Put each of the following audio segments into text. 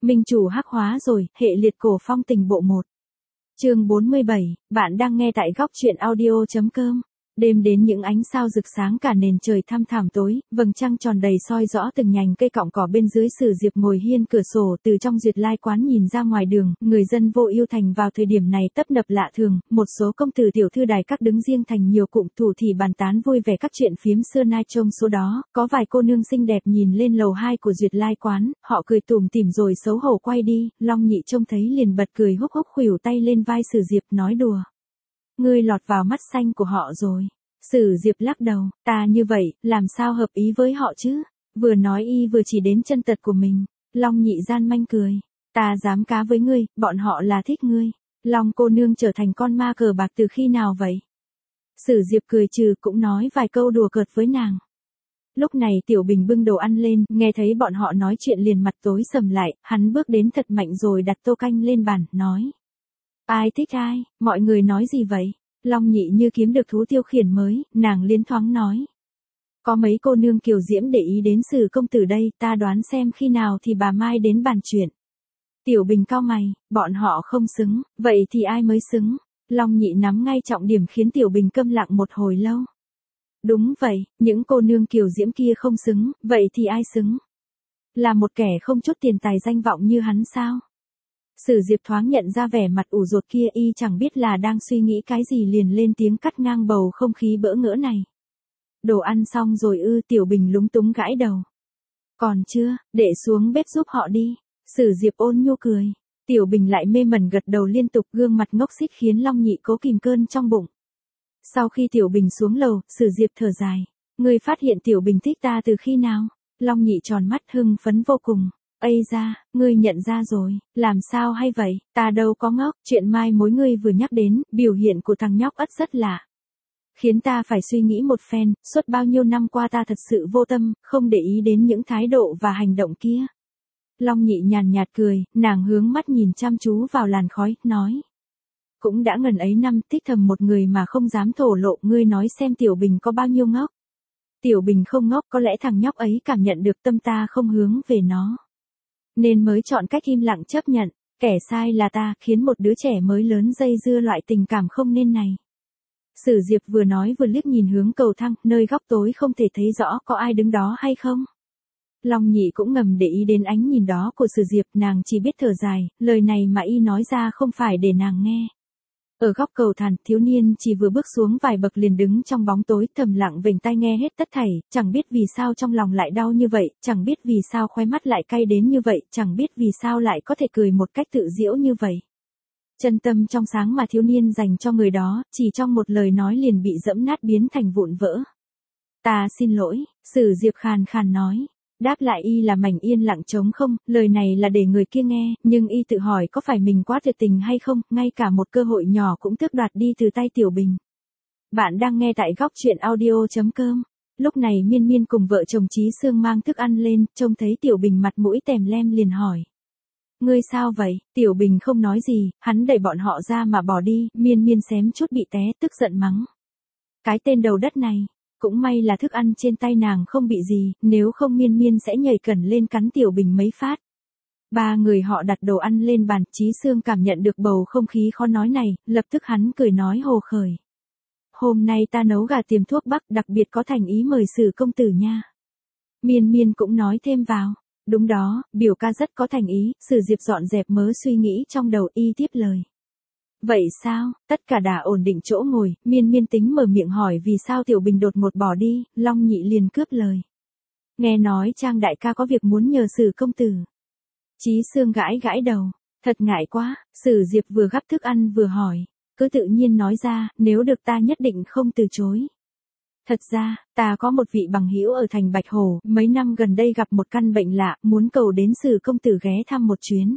Minh chủ hắc hóa rồi, hệ liệt cổ phong tình bộ 1. Chương 47, bạn đang nghe tại góc truyện audio.com. Đêm đến những ánh sao rực sáng cả nền trời thăm thẳm tối, vầng trăng tròn đầy soi rõ từng nhành cây cọng cỏ bên dưới. Sử Diệp ngồi hiên cửa sổ từ trong duyệt lai quán nhìn ra ngoài đường, người dân Vô Ưu thành vào thời điểm này tấp nập lạ thường, một số công tử tiểu thư đài các đứng riêng thành nhiều cụm thủ thì bàn tán vui vẻ các chuyện phiếm xưa nay. Trong số đó, có vài cô nương xinh đẹp nhìn lên lầu 2 của duyệt lai quán, họ cười tủm tỉm rồi xấu hổ quay đi. Long Nhị trông thấy liền bật cười húc húc khuỷu tay lên vai Sử Diệp nói đùa. Ngươi lọt vào mắt xanh của họ rồi. Sử Diệp lắc đầu, ta như vậy, làm sao hợp ý với họ chứ? Vừa nói y vừa chỉ đến chân tật của mình. Long Nhị gian manh cười, ta dám cá với ngươi, bọn họ là thích ngươi. Long cô nương trở thành con ma cờ bạc từ khi nào vậy? Sử Diệp cười trừ cũng nói vài câu đùa cợt với nàng. Lúc này Tiểu Bình bưng đồ ăn lên, nghe thấy bọn họ nói chuyện liền mặt tối sầm lại, hắn bước đến thật mạnh rồi đặt tô canh lên bàn, nói. Ai thích ai, mọi người nói gì vậy? Long Nhị như kiếm được thú tiêu khiển mới, nàng liến thoáng nói. Có mấy cô nương kiều diễm để ý đến Sử công tử đây, ta đoán xem khi nào thì bà Mai đến bàn chuyện. Tiểu Bình cau mày, bọn họ không xứng, vậy thì ai mới xứng? Long Nhị nắm ngay trọng điểm khiến Tiểu Bình câm lặng một hồi lâu. Đúng vậy, những cô nương kiều diễm kia không xứng, vậy thì ai xứng? Là một kẻ không chút tiền tài danh vọng như hắn sao? Sử Diệp thoáng nhận ra vẻ mặt ủ rột kia, y chẳng biết là đang suy nghĩ cái gì liền lên tiếng cắt ngang bầu không khí bỡ ngỡ này. Đồ ăn xong rồi ư? Tiểu Bình lúng túng gãi đầu. Còn chưa, để xuống bếp giúp họ đi. Sử Diệp ôn nhu cười. Tiểu Bình lại mê mẩn gật đầu liên tục, gương mặt ngốc xít khiến Long Nhị cố kìm cơn trong bụng. Sau khi Tiểu Bình xuống lầu, Sử Diệp thở dài. Ngươi phát hiện Tiểu Bình thích ta từ khi nào? Long Nhị tròn mắt hưng phấn vô cùng. Ây da, ngươi nhận ra rồi, làm sao hay vậy, ta đâu có ngốc, chuyện mai mối ngươi vừa nhắc đến, biểu hiện của thằng nhóc ất rất lạ. Khiến ta phải suy nghĩ một phen, suốt bao nhiêu năm qua ta thật sự vô tâm, không để ý đến những thái độ và hành động kia. Long Nhị nhàn nhạt cười, nàng hướng mắt nhìn chăm chú vào làn khói, nói. Cũng đã ngần ấy năm thích thầm một người mà không dám thổ lộ, ngươi nói xem Tiểu Bình có bao nhiêu ngốc. Tiểu Bình không ngốc, có lẽ thằng nhóc ấy cảm nhận được tâm ta không hướng về nó. Nên mới chọn cách im lặng chấp nhận, kẻ sai là ta, khiến một đứa trẻ mới lớn dây dưa loại tình cảm không nên này. Sử Diệp vừa nói vừa liếc nhìn hướng cầu thang, nơi góc tối không thể thấy rõ có ai đứng đó hay không. Long Nhị cũng ngầm để ý đến ánh nhìn đó của Sử Diệp, nàng chỉ biết thở dài, lời này mà y nói ra không phải để nàng nghe. Ở góc cầu thang, thiếu niên chỉ vừa bước xuống vài bậc liền đứng trong bóng tối, thầm lặng vểnh tai nghe hết tất thảy, chẳng biết vì sao trong lòng lại đau như vậy, chẳng biết vì sao khóe mắt lại cay đến như vậy, chẳng biết vì sao lại có thể cười một cách tự giễu như vậy. Chân tâm trong sáng mà thiếu niên dành cho người đó, chỉ trong một lời nói liền bị dẫm nát biến thành vụn vỡ. Ta xin lỗi, Sử Diệp khàn khàn nói. Đáp lại y là mảnh yên lặng trống không, lời này là để người kia nghe, nhưng y tự hỏi có phải mình quá tuyệt tình hay không, ngay cả một cơ hội nhỏ cũng tước đoạt đi từ tay Tiểu Bình. Bạn đang nghe tại góc truyện audio.com. Lúc này Miên Miên cùng vợ chồng Chí Sương mang thức ăn lên, trông thấy Tiểu Bình mặt mũi tèm lem liền hỏi. Ngươi sao vậy? Tiểu Bình không nói gì, hắn đẩy bọn họ ra mà bỏ đi, Miên Miên xém chút bị té, tức giận mắng. Cái tên đầu đất này. Cũng may là thức ăn trên tay nàng không bị gì, nếu không Miên Miên sẽ nhảy cẩn lên cắn Tiểu Bình mấy phát. Ba người họ đặt đồ ăn lên bàn, Chí Sương cảm nhận được bầu không khí khó nói này, lập tức hắn cười nói hồ khởi. Hôm nay ta nấu gà tiềm thuốc bắc, đặc biệt có thành ý mời Sử công tử nha. Miên Miên cũng nói thêm vào. Đúng đó, biểu ca rất có thành ý. Sử Diệp dọn dẹp mớ suy nghĩ trong đầu, y tiếp lời. Vậy sao, tất cả đã ổn định chỗ ngồi, Miên Miên tính mở miệng hỏi vì sao Tiểu Bình đột ngột bỏ đi, Long Nhị liền cướp lời. Nghe nói Trang đại ca có việc muốn nhờ Sử công tử. Chí Sương gãi gãi đầu, thật ngại quá, Sử Diệp vừa gắp thức ăn vừa hỏi, cứ tự nhiên nói ra, nếu được ta nhất định không từ chối. Thật ra, ta có một vị bằng hữu ở thành Bạch Hồ, mấy năm gần đây gặp một căn bệnh lạ, muốn cầu đến Sử công tử ghé thăm một chuyến.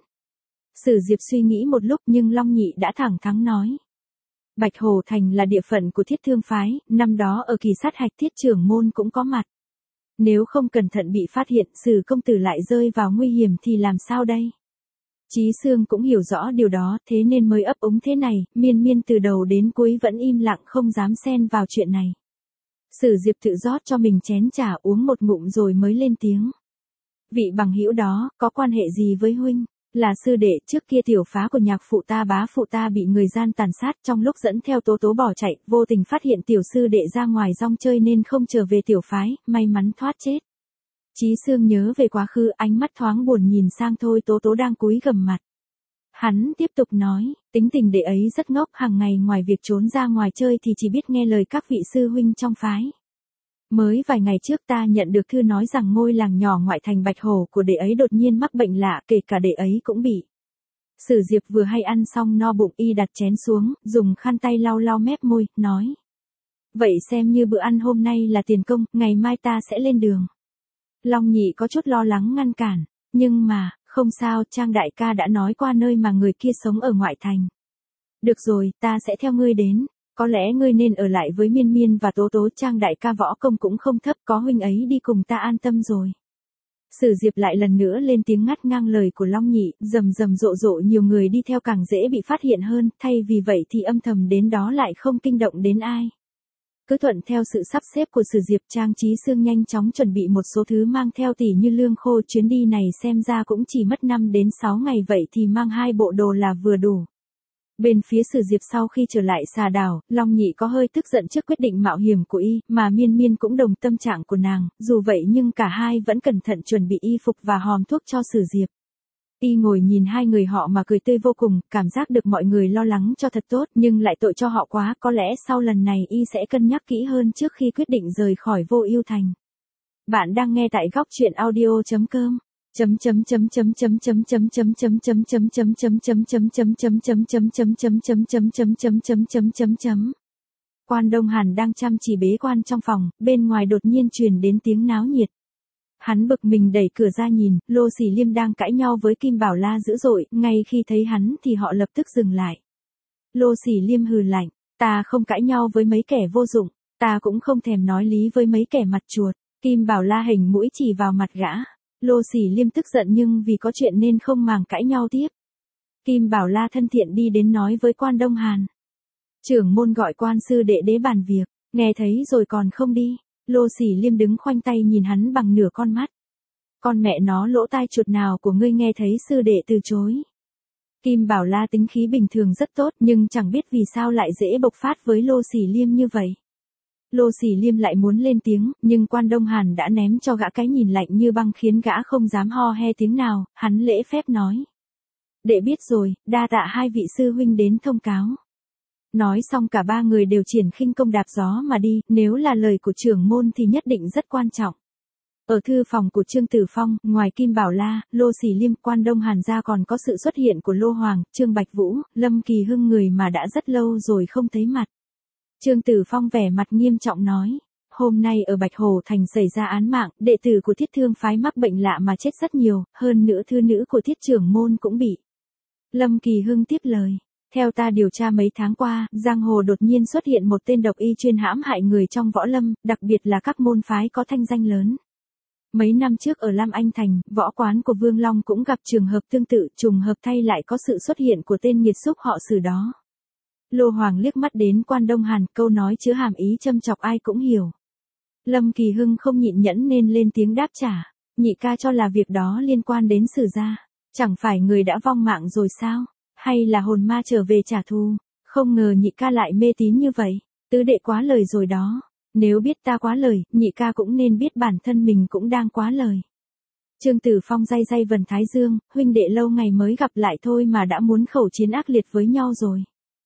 Sử Diệp suy nghĩ một lúc nhưng Long Nhị đã thẳng thắn nói. Bạch Hồ Thành là địa phận của Thiết Thương phái, năm đó ở kỳ sát hạch Thiết trưởng môn cũng có mặt. Nếu không cẩn thận bị phát hiện, Sử công tử lại rơi vào nguy hiểm thì làm sao đây? Chí Sương cũng hiểu rõ điều đó, thế nên mới ấp úng thế này, Miên Miên từ đầu đến cuối vẫn im lặng không dám xen vào chuyện này. Sử Diệp tự rót cho mình chén trà uống một ngụm rồi mới lên tiếng. Vị bằng hữu đó, có quan hệ gì với huynh? Là sư đệ, trước kia tiểu phá của nhạc phụ ta bá phụ ta bị người gian tàn sát, trong lúc dẫn theo Tố Tố bỏ chạy, vô tình phát hiện tiểu sư đệ ra ngoài rong chơi nên không trở về tiểu phái, may mắn thoát chết. Chí Sương nhớ về quá khứ, ánh mắt thoáng buồn nhìn sang Thôi Tố Tố đang cúi gằm mặt. Hắn tiếp tục nói, tính tình đệ ấy rất ngốc, hàng ngày ngoài việc trốn ra ngoài chơi thì chỉ biết nghe lời các vị sư huynh trong phái. Mới vài ngày trước ta nhận được thư nói rằng ngôi làng nhỏ ngoại thành Bạch Hổ của đệ ấy đột nhiên mắc bệnh lạ, kể cả đệ ấy cũng bị. Sử Diệp vừa hay ăn xong no bụng, y đặt chén xuống, dùng khăn tay lau lau mép môi, nói. Vậy xem như bữa ăn hôm nay là tiền công, ngày mai ta sẽ lên đường. Long Nhị có chút lo lắng ngăn cản, nhưng mà, không sao, Trang đại ca đã nói qua nơi mà người kia sống ở ngoại thành. Được rồi, ta sẽ theo ngươi đến. Có lẽ ngươi nên ở lại với Miên Miên và Tố Tố, Trang đại ca võ công cũng không thấp, có huynh ấy đi cùng ta an tâm rồi. Sử Diệp lại lần nữa lên tiếng ngắt ngang lời của Long Nhị, rầm rầm rộ rộ nhiều người đi theo càng dễ bị phát hiện hơn, thay vì vậy thì âm thầm đến đó lại không kinh động đến ai. Cứ thuận theo sự sắp xếp của Sử Diệp, Trang Chí Sương nhanh chóng chuẩn bị một số thứ mang theo tỉ như lương khô, chuyến đi này xem ra cũng chỉ mất 5 đến 6 ngày, vậy thì mang 2 bộ đồ là vừa đủ. Bên phía Sử Diệp sau khi trở lại Xà Đảo, Long Nhị có hơi tức giận trước quyết định mạo hiểm của y, mà Miên Miên cũng đồng tâm trạng của nàng, dù vậy nhưng cả hai vẫn cẩn thận chuẩn bị y phục và hòm thuốc cho Sử Diệp. Y ngồi nhìn hai người họ mà cười tươi vô cùng, cảm giác được mọi người lo lắng cho thật tốt, nhưng lại tội cho họ quá, có lẽ sau lần này y sẽ cân nhắc kỹ hơn trước khi quyết định rời khỏi Vô Ưu Thành. Bạn đang nghe tại góc truyện audio.com. Quan Đông Hàn đang chăm chỉ bế quan trong phòng, bên ngoài đột nhiên truyền đến tiếng náo nhiệt. Hắn bực mình đẩy cửa ra nhìn, Lô Sỉ Liêm đang cãi nhau với Kim Bảo La dữ dội, ngay khi thấy hắn thì họ lập tức dừng lại. Lô Sỉ Liêm hừ lạnh, ta không cãi nhau với mấy kẻ vô dụng, ta cũng không thèm nói lý với mấy kẻ mặt chuột. Kim Bảo La hình mũi chỉ vào mặt gã. Lô Sỉ Liêm tức giận nhưng vì có chuyện nên không màng cãi nhau tiếp. Kim Bảo La thân thiện đi đến nói với Quan Đông Hàn. Trưởng môn gọi quan sư đệ đế bàn việc, nghe thấy rồi còn không đi. Lô Sỉ Liêm đứng khoanh tay nhìn hắn bằng nửa con mắt. Con mẹ nó lỗ tai chuột nào của ngươi nghe thấy sư đệ từ chối. Kim Bảo La tính khí bình thường rất tốt nhưng chẳng biết vì sao lại dễ bộc phát với Lô Sỉ Liêm như vậy. Lô Sỉ Liêm lại muốn lên tiếng, nhưng Quan Đông Hàn đã ném cho gã cái nhìn lạnh như băng khiến gã không dám ho he tiếng nào, hắn lễ phép nói. Đệ biết rồi, đa tạ hai vị sư huynh đến thông cáo. Nói xong cả ba người đều triển khinh công đạp gió mà đi, nếu là lời của trưởng môn thì nhất định rất quan trọng. Ở thư phòng của Trương Tử Phong, ngoài Kim Bảo La, Lô Sỉ Liêm, Quan Đông Hàn ra còn có sự xuất hiện của Lô Hoàng, Trương Bạch Vũ, Lâm Kỳ Hưng, người mà đã rất lâu rồi không thấy mặt. Trương Tử Phong vẻ mặt nghiêm trọng nói, hôm nay ở Bạch Hồ Thành xảy ra án mạng, đệ tử của Thiết Thương phái mắc bệnh lạ mà chết rất nhiều, hơn nữa thư nữ của Thiết trưởng môn cũng bị. Lâm Kỳ Hưng tiếp lời. Theo ta điều tra mấy tháng qua, giang hồ đột nhiên xuất hiện một tên độc y chuyên hãm hại người trong võ lâm, đặc biệt là các môn phái có thanh danh lớn. Mấy năm trước ở Lam Anh Thành, võ quán của Vương Long cũng gặp trường hợp tương tự, trùng hợp thay lại có sự xuất hiện của tên nghiệt xúc họ Sử đó. Lô Hoàng liếc mắt đến Quan Đông Hàn, câu nói chứa hàm ý châm chọc ai cũng hiểu. Lâm Kỳ Hưng không nhịn nhẫn nên lên tiếng đáp trả, nhị ca cho là việc đó liên quan đến Sử gia, chẳng phải người đã vong mạng rồi sao? Hay là hồn ma trở về trả thù? Không ngờ nhị ca lại mê tín như vậy. Tứ đệ quá lời rồi đó. Nếu biết ta quá lời, nhị ca cũng nên biết bản thân mình cũng đang quá lời. Trương Tử Phong day day vần thái dương, huynh đệ lâu ngày mới gặp lại thôi mà đã muốn khẩu chiến ác liệt với nhau rồi.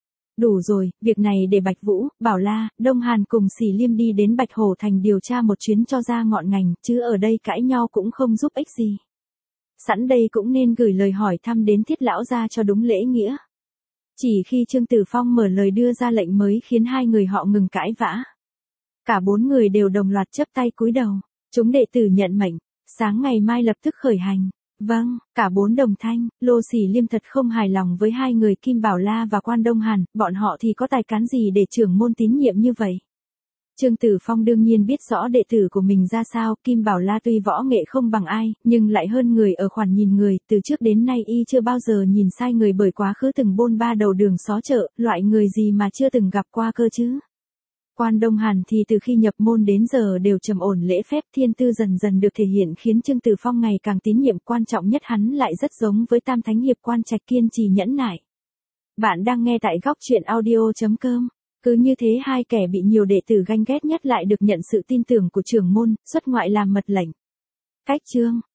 Đủ rồi, việc này để Bạch Vũ, Bảo La, Đông Hàn cùng Sỉ Liêm đi đến Bạch Hổ Thành điều tra một chuyến cho ra ngọn ngành, chứ ở đây cãi nhau cũng không giúp ích gì. Sẵn đây cũng nên gửi lời hỏi thăm đến Thiết lão gia cho đúng lễ nghĩa. Chỉ khi Trương Tử Phong mở lời đưa ra lệnh mới khiến hai người họ ngừng cãi vã. Cả bốn người đều đồng loạt chắp tay cúi đầu. Chúng đệ tử nhận mệnh, sáng ngày mai lập tức khởi hành. Vâng, cả bốn đồng thanh. Lô Sỉ Liêm thật không hài lòng với hai người Kim Bảo La và Quan Đông Hàn, bọn họ thì có tài cán gì để trưởng môn tín nhiệm như vậy. Trương Tử Phong đương nhiên biết rõ đệ tử của mình ra sao, Kim Bảo La tuy võ nghệ không bằng ai, nhưng lại hơn người ở khoản nhìn người, từ trước đến nay y chưa bao giờ nhìn sai người bởi quá khứ từng bôn ba đầu đường xó chợ, loại người gì mà chưa từng gặp qua cơ chứ. Quan Đông Hàn thì từ khi nhập môn đến giờ đều trầm ổn lễ phép, thiên tư dần dần được thể hiện khiến Trương Tử Phong ngày càng tín nhiệm, quan trọng nhất hắn lại rất giống với Tam Thánh Hiệp Quan Trạch, kiên trì nhẫn nại. Bạn đang nghe tại góc truyện audio.com. Cứ như thế hai kẻ bị nhiều đệ tử ganh ghét nhất lại được nhận sự tin tưởng của trưởng môn, xuất ngoại làm mật lệnh. Cách chương